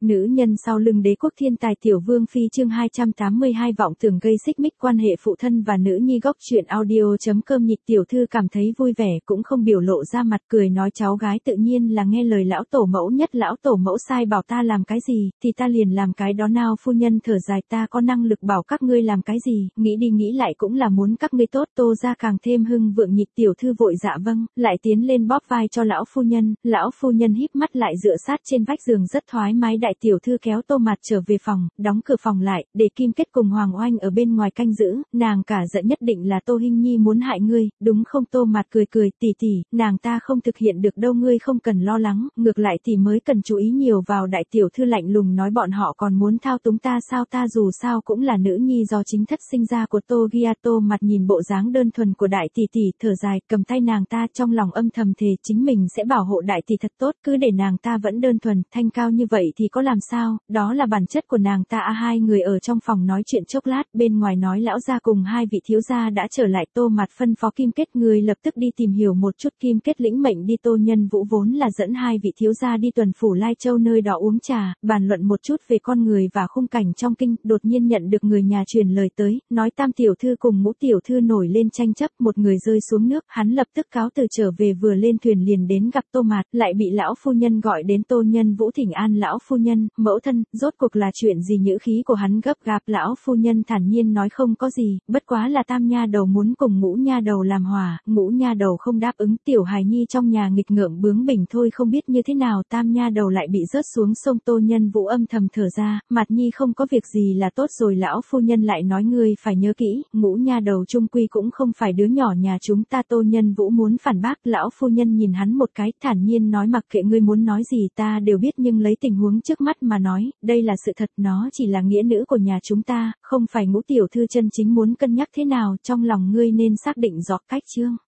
Nữ nhân sau lưng đế quốc thiên tài tiểu vương phi chương 282 vọng tưởng gây xích mích quan hệ phụ thân và nữ nhi. Góc truyện audio.com. Nhị tiểu thư cảm thấy vui vẻ cũng không biểu lộ ra mặt, cười nói cháu gái tự nhiên là nghe lời lão tổ mẫu nhất, lão tổ mẫu sai bảo ta làm cái gì thì ta liền làm cái đó nào. Phu nhân thở dài, ta có năng lực bảo các ngươi làm cái gì, nghĩ đi nghĩ lại cũng là muốn các ngươi tốt. Tô ra càng thêm hưng vượng. Nhị tiểu thư vội dạ vâng, lại tiến lên bóp vai cho lão phu nhân híp mắt lại dựa sát trên vách giường rất thoải mái. Đại tiểu thư kéo Tô Mạt trở về phòng, đóng cửa phòng lại, để Kim Kết cùng Hoàng Oanh ở bên ngoài canh giữ. Nàng cả giận, nhất định là Tô Hinh Nhi muốn hại ngươi, đúng không? Tô Mạt cười cười, tỷ tỷ, nàng ta không thực hiện được đâu, ngươi không cần lo lắng, ngược lại tỷ mới cần chú ý nhiều vào. Đại tiểu thư lạnh lùng nói, bọn họ còn muốn thao túng ta sao? Ta dù sao cũng là nữ nhi do chính thất sinh ra của Tô Gia. Tô Mạt nhìn bộ dáng đơn thuần của đại tỷ tỷ, thở dài, cầm tay nàng ta, trong lòng âm thầm thề chính mình sẽ bảo hộ đại tỷ thật tốt, cứ để nàng ta vẫn đơn thuần, thanh cao như vậy thì có làm sao, đó là bản chất của nàng ta. Hai người ở trong phòng nói chuyện chốc lát, bên ngoài nói lão gia cùng hai vị thiếu gia đã trở lại. Tô Mạt phân phó Kim Kết, người lập tức đi tìm hiểu một chút. Kim Kết lĩnh mệnh đi. Tô Nhân Vũ vốn là dẫn hai vị thiếu gia đi tuần phủ Lai Châu nơi đó uống trà, bàn luận một chút về con người và khung cảnh trong kinh, đột nhiên nhận được người nhà truyền lời tới, nói Tam tiểu thư cùng Ngũ tiểu thư nổi lên tranh chấp, một người rơi xuống nước, hắn lập tức cáo từ trở về, vừa lên thuyền liền đến gặp Tô Mạt, lại bị lão phu nhân gọi đến. Tô Nhân Vũ thỉnh an lão phu nhân, mẫu thân, rốt cuộc là chuyện gì? Nhữ khí của hắn gấp gáp. Lão phu nhân thản nhiên nói, không có gì, bất quá là Tam nha đầu muốn cùng Ngũ nha đầu làm hòa, Ngũ nha đầu không đáp ứng, tiểu hài nhi trong nhà nghịch ngợm bướng bỉnh thôi, không biết như thế nào Tam nha đầu lại bị rớt xuống sông. Tô Nhân Vũ âm thầm thở ra, Mạt nhi không có việc gì là tốt rồi. Lão phu nhân lại nói, ngươi phải nhớ kỹ, Ngũ nha đầu trung quy cũng không phải đứa nhỏ nhà chúng ta. Tô Nhân Vũ muốn phản bác, lão phu nhân nhìn hắn một cái, thản nhiên nói, mặc kệ ngươi muốn nói gì ta đều biết, nhưng lấy tình huống trước mắt mà nói, đây là sự thật, nó chỉ là nghĩa nữ của nhà chúng ta, không phải Ngũ tiểu thư chân chính muốn cân nhắc thế nào, trong lòng ngươi nên xác định rõ cách chương.